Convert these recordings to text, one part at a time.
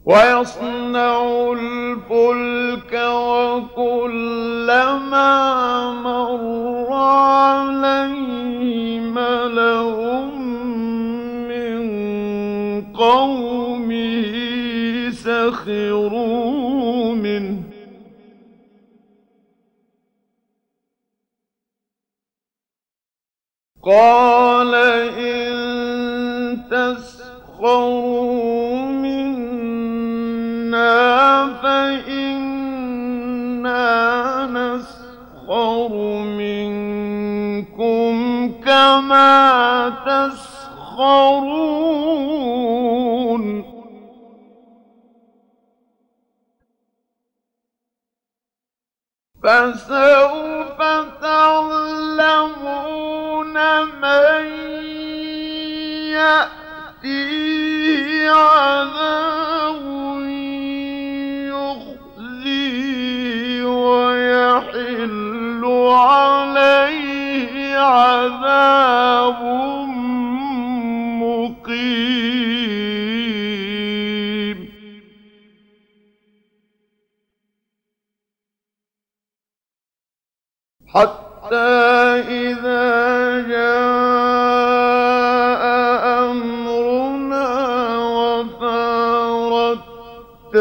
ويصنع الفلك وكلما مر عليه ملأ من قومه سخروا منه قال إن تسخروا منا فإنا نسخر منكم كما تسخرون فسوف تعلمون من يأتيه عذاب يخزيه ويحل عليه عذاب مقيم حتى إذا جاء أمرنا وفارت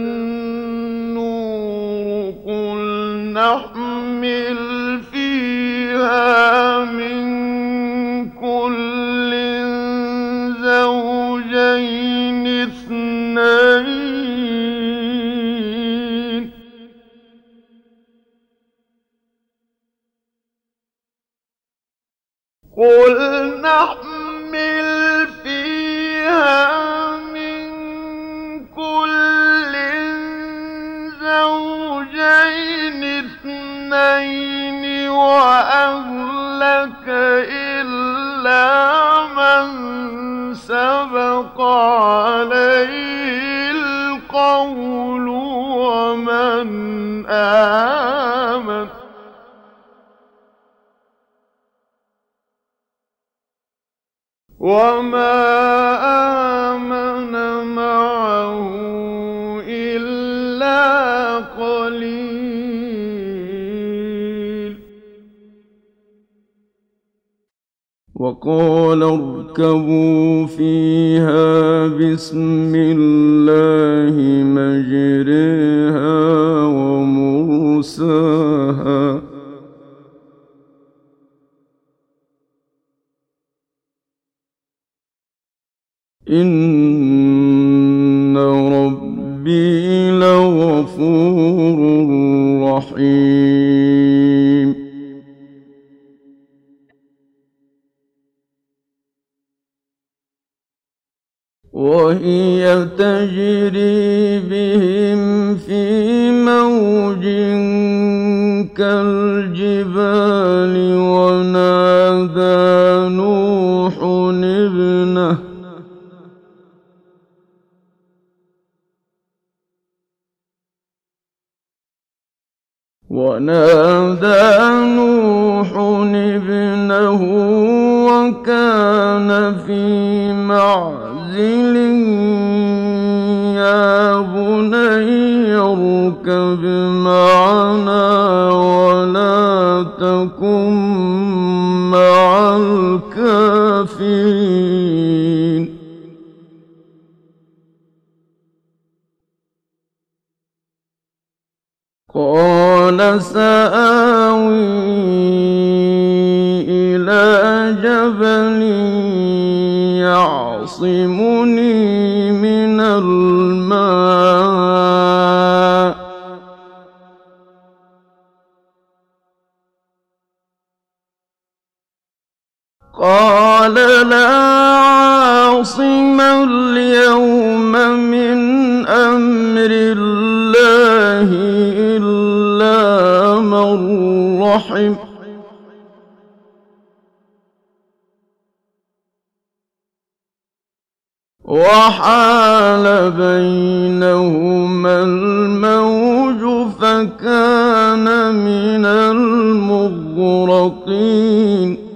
النور قل نحمل فيها من كل زوجين اثنين قل نحمل فيها من كل زوجين اثنين وأهلك إلا من سبق عليه القول ومن آمن وما آمن معه إلا قليل وقال اركبوا فيها بسم الله مجريها ومرساها إن ربي لغفور رحيم وهي تجري بهم في موج كالجبال ونادى نوح ابنه وكان في معزل يا بني اركب معنا ولا تكن مع الكافرين قال سآوي إلى جبل يعصمني من الماء قال لا عاصم اليوم من أمر الله إلا من رحم وحال بينهما الموج فكان من المغرقين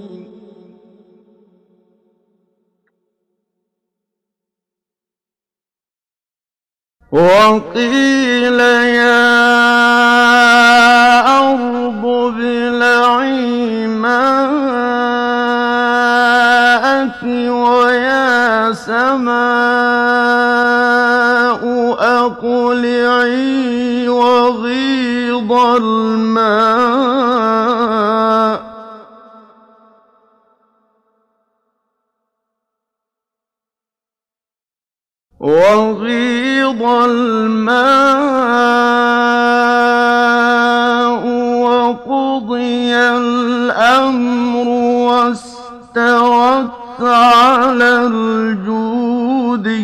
وقيل يا أرض ابلعي ماءك ويا سماء أقلعي وغيض الماء وقضي الأمر واستوت على الجودي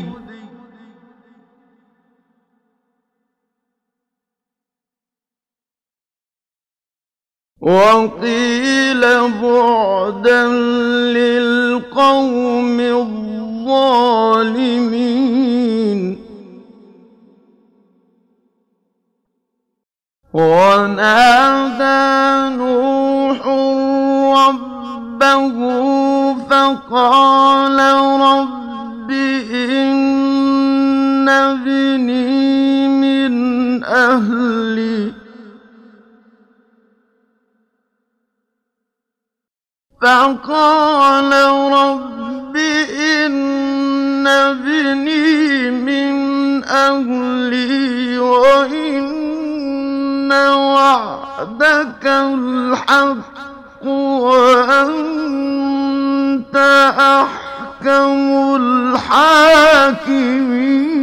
وقيل بعدا للقوم الظالمين ونادى نوح ربه فقال رب إن ابني من أهلي فقال رب إن ابني من أهلي وإن وعدك الحق وأنت أحكم الحاكمين